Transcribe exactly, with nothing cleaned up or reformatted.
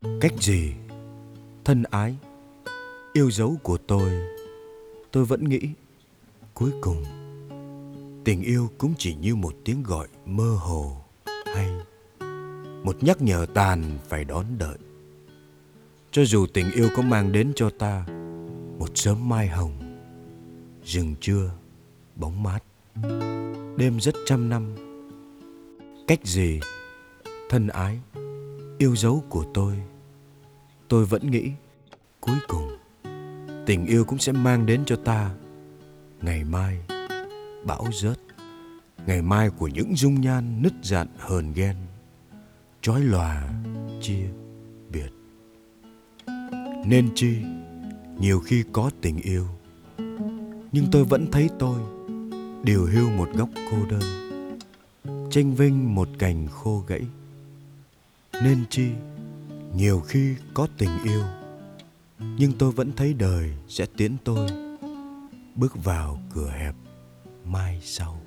Cách gì, thân ái, yêu dấu của tôi, tôi vẫn nghĩ cuối cùng tình yêu cũng chỉ như một tiếng gọi mơ hồ, hay một nhắc nhở tàn phải đón đợi. Cho dù tình yêu có mang đến cho ta một sớm mai hồng, rừng trưa, bóng mát, đêm rất trăm năm. Cách gì, thân ái, yêu dấu của tôi, tôi vẫn nghĩ cuối cùng tình yêu cũng sẽ mang đến cho ta ngày mai bão rớt, ngày mai của những dung nhan nứt rạn hờn ghen, chói lòa chia biệt. Nên chi nhiều khi có tình yêu, nhưng tôi vẫn thấy tôi điều hưu một góc cô đơn, chênh vênh một cành khô gãy. Nên chi nhiều khi có tình yêu, nhưng tôi vẫn thấy đời sẽ tiễn tôi bước vào cửa hẹp mai sau.